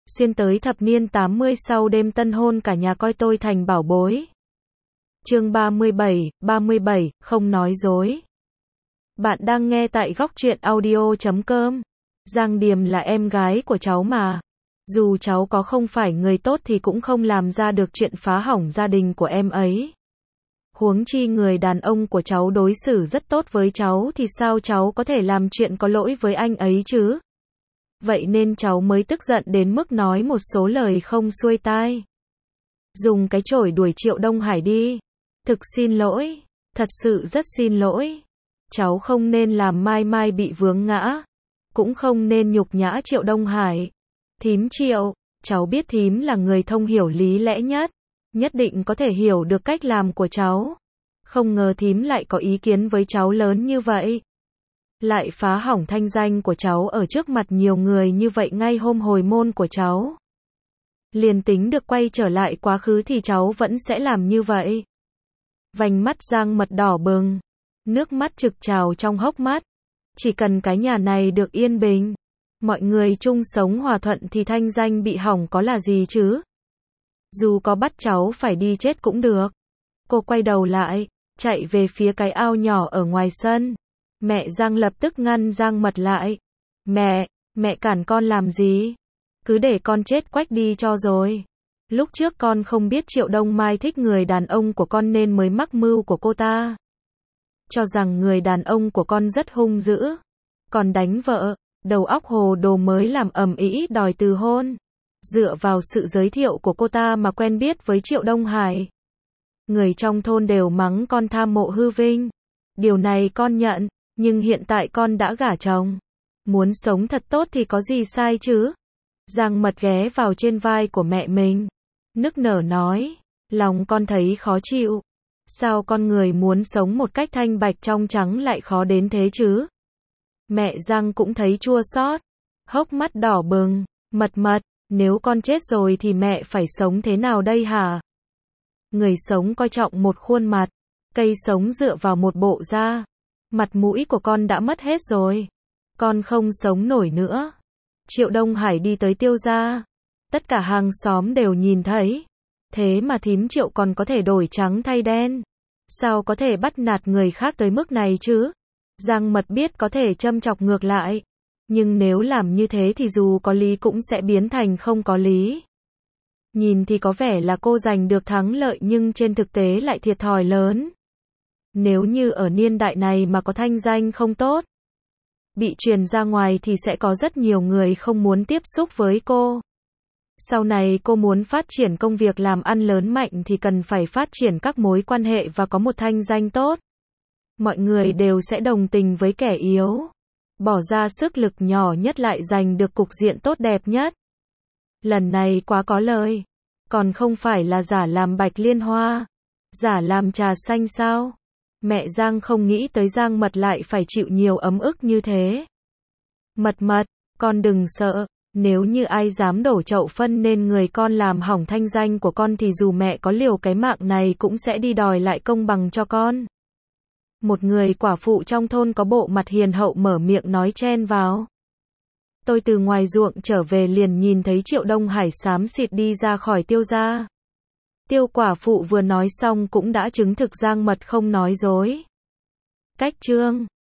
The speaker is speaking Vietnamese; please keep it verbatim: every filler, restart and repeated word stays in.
xuyên tới thập niên tám mươi sau đêm tân hôn cả nhà coi tôi thành bảo bối. Chương ba mươi bảy, ba mươi bảy, không nói dối. Bạn đang nghe tại góc truyện audio chấm com. Giang Điềm là em gái của cháu mà. Dù cháu có không phải người tốt thì cũng không làm ra được chuyện phá hỏng gia đình của em ấy. Huống chi người đàn ông của cháu đối xử rất tốt với cháu thì sao cháu có thể làm chuyện có lỗi với anh ấy chứ? Vậy nên cháu mới tức giận đến mức nói một số lời không xuôi tai. Dùng cái chổi đuổi Triệu Đông Hải đi. Thực xin lỗi, thật sự rất xin lỗi. Cháu không nên làm Mai Mai bị vướng ngã, cũng không nên nhục nhã Triệu Đông Hải. Thím Triệu, cháu biết thím là người thông hiểu lý lẽ nhất, nhất định có thể hiểu được cách làm của cháu. Không ngờ thím lại có ý kiến với cháu lớn như vậy. Lại phá hỏng thanh danh của cháu ở trước mặt nhiều người như vậy ngay hôm hồi môn của cháu. Liền tính được quay trở lại quá khứ thì cháu vẫn sẽ làm như vậy. Vành mắt Giang Mật đỏ bừng, nước mắt trực trào trong hốc mắt. Chỉ cần cái nhà này được yên bình, mọi người chung sống hòa thuận thì thanh danh bị hỏng có là gì chứ? Dù có bắt cháu phải đi chết cũng được. Cô quay đầu lại, chạy về phía cái ao nhỏ ở ngoài sân. Mẹ Giang lập tức ngăn Giang Mật lại. Mẹ, mẹ cản con làm gì? Cứ để con chết quách đi cho rồi. Lúc trước con không biết Triệu Đông Mai thích người đàn ông của con nên mới mắc mưu của cô ta. Cho rằng người đàn ông của con rất hung dữ, còn đánh vợ, đầu óc hồ đồ mới làm ầm ĩ đòi từ hôn. Dựa vào sự giới thiệu của cô ta mà quen biết với Triệu Đông Hải. Người trong thôn đều mắng con tham mộ hư vinh. Điều này con nhận, nhưng hiện tại con đã gả chồng. Muốn sống thật tốt thì có gì sai chứ? Giang Mật ghé vào trên vai của mẹ mình, nức nở nói, lòng con thấy khó chịu. Sao con người muốn sống một cách thanh bạch trong trắng lại khó đến thế chứ? Mẹ Giang cũng thấy chua xót, hốc mắt đỏ bừng. Mật Mật, nếu con chết rồi thì mẹ phải sống thế nào đây hả? Người sống coi trọng một khuôn mặt, cây sống dựa vào một bộ da. Mặt mũi của con đã mất hết rồi. Con không sống nổi nữa. Triệu Đông Hải đi tới Tiêu gia. Tất cả hàng xóm đều nhìn thấy. Thế mà thím Triệu còn có thể đổi trắng thay đen. Sao có thể bắt nạt người khác tới mức này chứ? Giang Mật biết có thể châm chọc ngược lại. Nhưng nếu làm như thế thì dù có lý cũng sẽ biến thành không có lý. Nhìn thì có vẻ là cô giành được thắng lợi nhưng trên thực tế lại thiệt thòi lớn. Nếu như ở niên đại này mà có thanh danh không tốt, bị truyền ra ngoài thì sẽ có rất nhiều người không muốn tiếp xúc với cô. Sau này cô muốn phát triển công việc làm ăn lớn mạnh thì cần phải phát triển các mối quan hệ và có một thanh danh tốt. Mọi người đều sẽ đồng tình với kẻ yếu, bỏ ra sức lực nhỏ nhất lại giành được cục diện tốt đẹp nhất. Lần này quá có lời, còn không phải là giả làm bạch liên hoa, giả làm trà xanh sao? Mẹ Giang không nghĩ tới Giang Mật lại phải chịu nhiều ấm ức như thế. Mật Mật, con đừng sợ, nếu như ai dám đổ chậu phân nên người con làm hỏng thanh danh của con thì dù mẹ có liều cái mạng này cũng sẽ đi đòi lại công bằng cho con. Một người quả phụ trong thôn có bộ mặt hiền hậu mở miệng nói chen vào. Tôi từ ngoài ruộng trở về liền nhìn thấy Triệu Đông Hải xám xịt đi ra khỏi Tiêu gia. Tiêu quả phụ vừa nói xong cũng đã chứng thực Giang Mật không nói dối. Cách chương